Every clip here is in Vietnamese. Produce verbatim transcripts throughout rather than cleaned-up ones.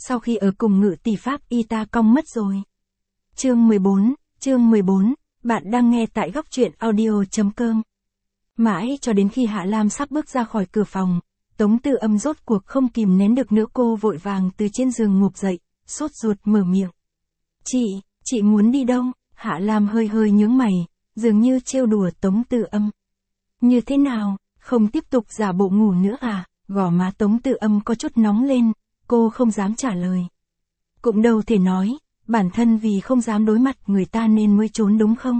sau khi ở cùng Ngự tỷ Pháp y ta cong mất rồi. Chương mười bốn, chương mười bốn, bạn đang nghe tại góc truyện audio.com. Mãi cho đến khi Hạ Lam sắp bước ra khỏi cửa phòng, Tống Tư Âm rốt cuộc không kìm nén được nữa, cô vội vàng từ trên giường ngụp dậy, sốt ruột mở miệng. Chị, chị muốn đi đâu? Hạ Lam hơi hơi nhướng mày, dường như trêu đùa Tống Tư Âm. Như thế nào, không tiếp tục giả bộ ngủ nữa à? Gò má Tống Tư Âm có chút nóng lên, cô không dám trả lời. Cũng đâu thể nói, bản thân vì không dám đối mặt người ta nên mới trốn đúng không?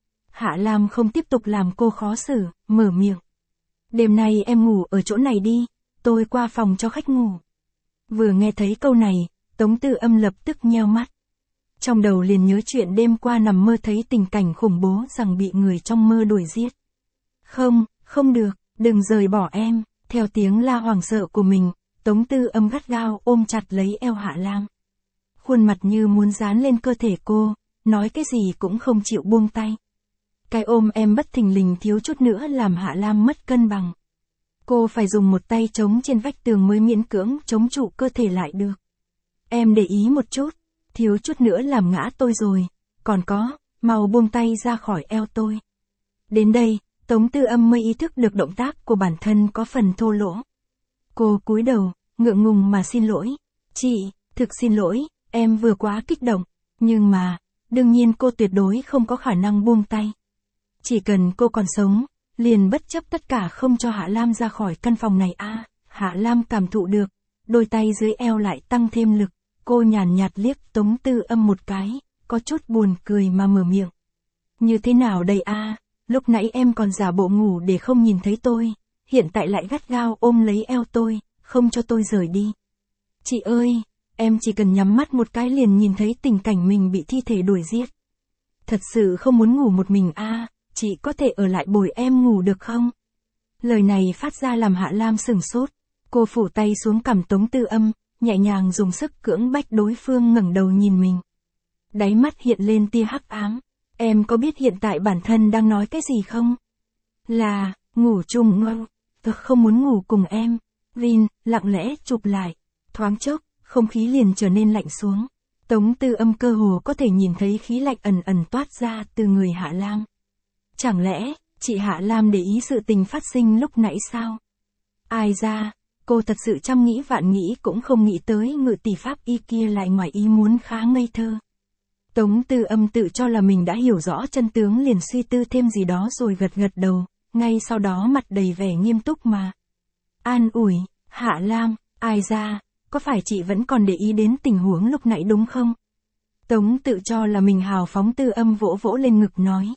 Hạ Lam không tiếp tục làm cô khó xử, mở miệng. Đêm nay em ngủ ở chỗ này đi, tôi qua phòng cho khách ngủ. Vừa nghe thấy câu này, Tống Tư Âm lập tức nheo mắt. Trong đầu liền nhớ chuyện đêm qua nằm mơ thấy tình cảnh khủng bố rằng bị người trong mơ đuổi giết. Không, không được, đừng rời bỏ em. Theo tiếng la hoảng sợ của mình, Tống Tư Âm gắt gao ôm chặt lấy eo Hạ Lam. Khuôn mặt như muốn dán lên cơ thể cô, nói cái gì cũng không chịu buông tay. Cái ôm em bất thình lình thiếu chút nữa làm Hạ Lam mất cân bằng. Cô phải dùng một tay chống trên vách tường mới miễn cưỡng chống trụ cơ thể lại được. Em để ý một chút, thiếu chút nữa làm ngã tôi rồi, còn có, mau buông tay ra khỏi eo tôi. Đến đây, Tống Tư Âm mới ý thức được động tác của bản thân có phần thô lỗ. Cô cúi đầu, ngượng ngùng mà xin lỗi. Chị, thực xin lỗi, em vừa quá kích động, nhưng mà, đương nhiên cô tuyệt đối không có khả năng buông tay. Chỉ cần cô còn sống, liền bất chấp tất cả không cho Hạ Lam ra khỏi căn phòng này a. À, Hạ Lam cảm thụ được, đôi tay dưới eo lại tăng thêm lực, cô nhàn nhạt liếc Tống Tư Âm một cái, có chút buồn cười mà mở miệng. Như thế nào đây a? À? Lúc nãy em còn giả bộ ngủ để không nhìn thấy tôi, hiện tại lại gắt gao ôm lấy eo tôi, không cho tôi rời đi. Chị ơi, em chỉ cần nhắm mắt một cái liền nhìn thấy tình cảnh mình bị thi thể đuổi giết. Thật sự không muốn ngủ một mình a, à, chị có thể ở lại bồi em ngủ được không? Lời này phát ra làm Hạ Lam sửng sốt, cô phủ tay xuống cằm Tống Tư Âm, nhẹ nhàng dùng sức cưỡng bách đối phương ngẩng đầu nhìn mình. Đáy mắt hiện lên tia hắc ám. Em có biết hiện tại bản thân đang nói cái gì không? Là, ngủ chung ngâu, tôi không muốn ngủ cùng em. Vin, lặng lẽ chụp lại. Thoáng chốc, không khí liền trở nên lạnh xuống. Tống Tư Âm cơ hồ có thể nhìn thấy khí lạnh ẩn ẩn toát ra từ người Hạ Lam. Chẳng lẽ, chị Hạ Lam để ý sự tình phát sinh lúc nãy sao? Ai ra, cô thật sự trăm nghĩ vạn nghĩ cũng không nghĩ tới Ngự tỷ Pháp y kia lại ngoài ý muốn khá ngây thơ. Tống Tư Âm tự cho là mình đã hiểu rõ chân tướng liền suy tư thêm gì đó rồi gật gật đầu, ngay sau đó mặt đầy vẻ nghiêm túc mà. An ủi, Hạ Lam, ai ra, có phải chị vẫn còn để ý đến tình huống lúc nãy đúng không? Tống tự cho là mình hào phóng. Tư Âm vỗ vỗ lên ngực nói.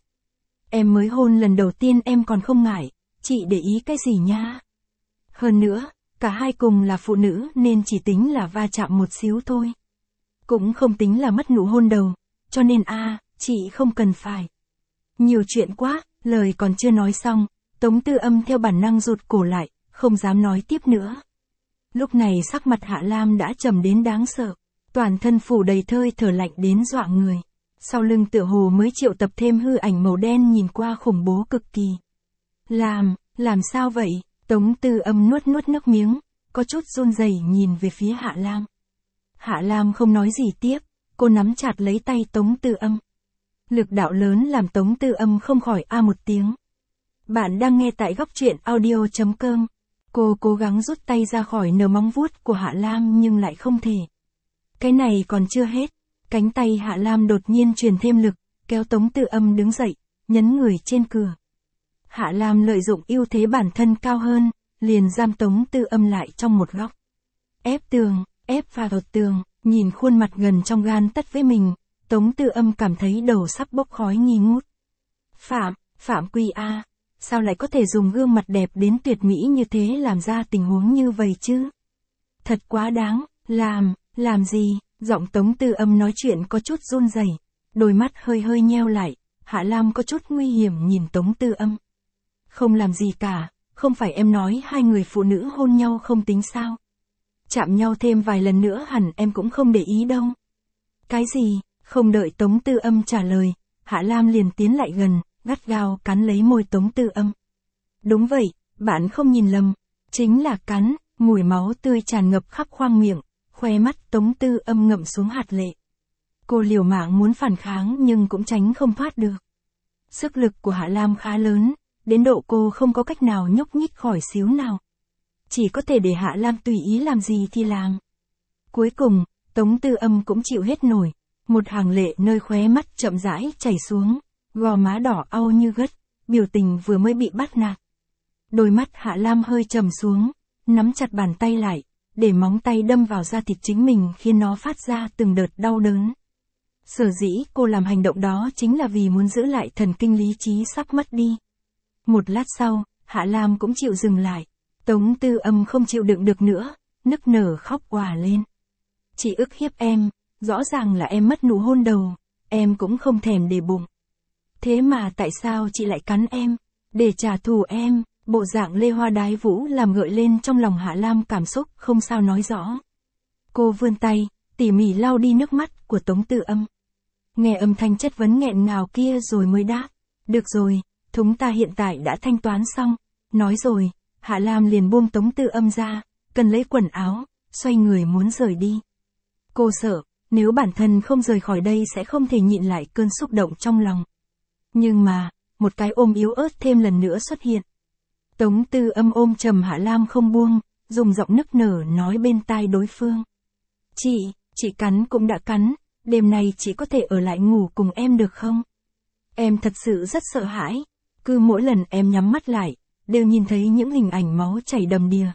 Em mới hôn lần đầu tiên em còn không ngại, chị để ý cái gì nha? Hơn nữa, cả hai cùng là phụ nữ nên chỉ tính là va chạm một xíu thôi. Cũng không tính là mất nụ hôn đầu. Cho nên a, à, chị không cần phải. Nhiều chuyện quá, lời còn chưa nói xong, Tống Tư Âm theo bản năng rụt cổ lại, không dám nói tiếp nữa. Lúc này sắc mặt Hạ Lam đã trầm đến đáng sợ, toàn thân phủ đầy thơi thở lạnh đến dọa người. Sau lưng tựa hồ mới triệu tập thêm hư ảnh màu đen nhìn qua khủng bố cực kỳ. Làm, làm sao vậy? Tống Tư Âm nuốt nuốt nước miếng, có chút run rẩy nhìn về phía Hạ Lam. Hạ Lam không nói gì tiếp. Cô nắm chặt lấy tay Tống Tư Âm. Lực đạo lớn làm Tống Tư Âm không khỏi a một tiếng. Bạn đang nghe tại góc truyện audio.com. Cô cố gắng rút tay ra khỏi nờ móng vuốt của Hạ Lam nhưng lại không thể. Cái này còn chưa hết. Cánh tay Hạ Lam đột nhiên truyền thêm lực, kéo Tống Tư Âm đứng dậy, nhấn người trên cửa. Hạ Lam lợi dụng ưu thế bản thân cao hơn, liền giam Tống Tư Âm lại trong một góc. Ép tường, ép vào tường. Nhìn khuôn mặt gần trong gan tấc với mình, Tống Tư Âm cảm thấy đầu sắp bốc khói nghi ngút. Phạm, Phạm Quy A, sao lại có thể dùng gương mặt đẹp đến tuyệt mỹ như thế làm ra tình huống như vậy chứ? Thật quá đáng, làm, làm gì? Giọng Tống Tư Âm nói chuyện có chút run rẩy, đôi mắt hơi hơi nheo lại, Hạ Lam có chút nguy hiểm nhìn Tống Tư Âm. Không làm gì cả, không phải em nói hai người phụ nữ hôn nhau không tính sao? Chạm nhau thêm vài lần nữa hẳn em cũng không để ý đâu. Cái gì? Không đợi Tống Tư Âm trả lời, Hạ Lam liền tiến lại gần, gắt gao cắn lấy môi Tống Tư Âm. Đúng vậy, bạn không nhìn lầm, chính là cắn, mùi máu tươi tràn ngập khắp khoang miệng, Khóe mắt Tống Tư Âm ngậm xuống hạt lệ. Cô liều mạng muốn phản kháng nhưng cũng tránh không thoát được. Sức lực của Hạ Lam khá lớn, đến độ cô không có cách nào nhúc nhích khỏi xíu nào. Chỉ có thể để Hạ Lam tùy ý làm gì thì làm. Cuối cùng, Tống Tư Âm cũng chịu hết nổi, một hàng lệ nơi khóe mắt chậm rãi chảy xuống, gò má đỏ au như gất, biểu tình vừa mới bị bắt nạt. Đôi mắt Hạ Lam hơi trầm xuống, nắm chặt bàn tay lại, để móng tay đâm vào da thịt chính mình khiến nó phát ra từng đợt đau đớn. Sở dĩ cô làm hành động đó chính là vì muốn giữ lại thần kinh lý trí sắp mất đi. Một lát sau, Hạ Lam cũng chịu dừng lại. Tống Tư Âm không chịu đựng được nữa, nức nở khóc òa lên. Chị ức hiếp em, rõ ràng là em mất nụ hôn đầu, em cũng không thèm để bụng. Thế mà tại sao chị lại cắn em, để trả thù em? Bộ dạng Lê Hoa Đái Vũ làm gợi lên trong lòng Hạ Lam cảm xúc không sao nói rõ. Cô vươn tay, tỉ mỉ lau đi nước mắt của Tống Tư Âm. Nghe âm thanh chất vấn nghẹn ngào kia rồi mới đáp. Được rồi, chúng ta hiện tại đã thanh toán xong. Nói rồi, Hạ Lam liền buông Tống Tư Âm ra, cần lấy quần áo, xoay người muốn rời đi. Cô sợ, nếu bản thân không rời khỏi đây sẽ không thể nhịn lại cơn xúc động trong lòng. Nhưng mà, một cái ôm yếu ớt thêm lần nữa xuất hiện. Tống Tư Âm ôm chầm Hạ Lam không buông, dùng giọng nức nở nói bên tai đối phương. Chị, chị cắn cũng đã cắn, đêm nay chị có thể ở lại ngủ cùng em được không? Em thật sự rất sợ hãi, cứ mỗi lần em nhắm mắt lại, đều nhìn thấy những hình ảnh máu chảy đầm đìa.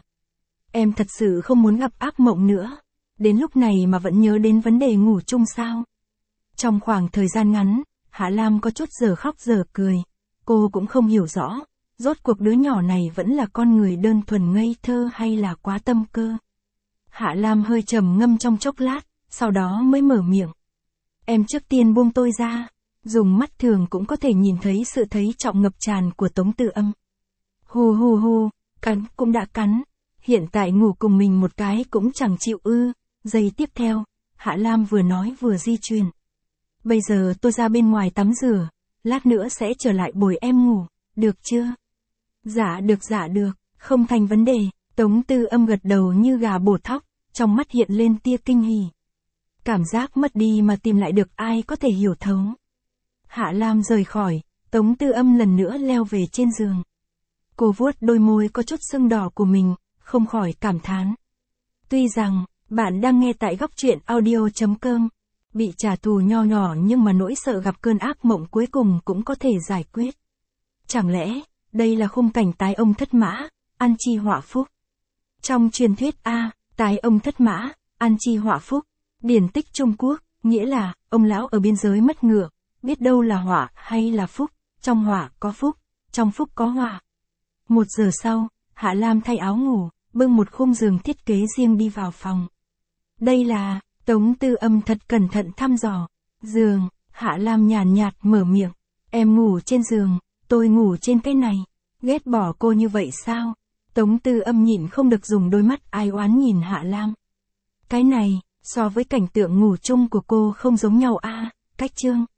Em thật sự không muốn gặp ác mộng nữa, đến lúc này mà vẫn nhớ đến vấn đề ngủ chung sao? Trong khoảng thời gian ngắn, Hạ Lam có chút giờ khóc giờ cười, cô cũng không hiểu rõ. Rốt cuộc đứa nhỏ này vẫn là con người đơn thuần ngây thơ hay là quá tâm cơ. Hạ Lam hơi trầm ngâm trong chốc lát, sau đó mới mở miệng. Em trước tiên buông tôi ra, dùng mắt thường cũng có thể nhìn thấy sự thấy trọng ngập tràn của Tống Tư Âm. Hù hù hù, cắn cũng đã cắn, hiện tại ngủ cùng mình một cái cũng chẳng chịu ư. Giây tiếp theo, Hạ Lam vừa nói vừa di chuyển. Bây giờ tôi ra bên ngoài tắm rửa, lát nữa sẽ trở lại bồi em ngủ, được chưa? Dạ được dạ được, không thành vấn đề. Tống Tư Âm gật đầu như gà bổ thóc, trong mắt hiện lên tia kinh hỉ. Cảm giác mất đi mà tìm lại được ai có thể hiểu thấu. Hạ Lam rời khỏi, Tống Tư Âm lần nữa leo về trên giường. Cô vuốt đôi môi có chút sưng đỏ của mình, không khỏi cảm thán. Tuy rằng, bạn đang nghe tại góc truyện audio chấm com, bị trả thù nho nhỏ nhưng mà nỗi sợ gặp cơn ác mộng cuối cùng cũng có thể giải quyết. Chẳng lẽ, đây là khung cảnh tái ông thất mã, ăn chi họa phúc. Trong truyền thuyết A, tái ông thất mã, ăn chi họa phúc, điển tích Trung Quốc, nghĩa là, ông lão ở biên giới mất ngựa, biết đâu là họa hay là phúc, trong họa có phúc, trong phúc có họa. Một giờ sau, Hạ Lam thay áo ngủ, bưng một khung giường thiết kế riêng đi vào phòng. Đây là, Tống Tư Âm thật cẩn thận thăm dò. Giường, Hạ Lam nhàn nhạt mở miệng. Em ngủ trên giường, tôi ngủ trên cái này. Ghét bỏ cô như vậy sao? Tống Tư Âm nhịn không được dùng đôi mắt ai oán nhìn Hạ Lam. Cái này, so với cảnh tượng ngủ chung của cô không giống nhau a. Cách chương.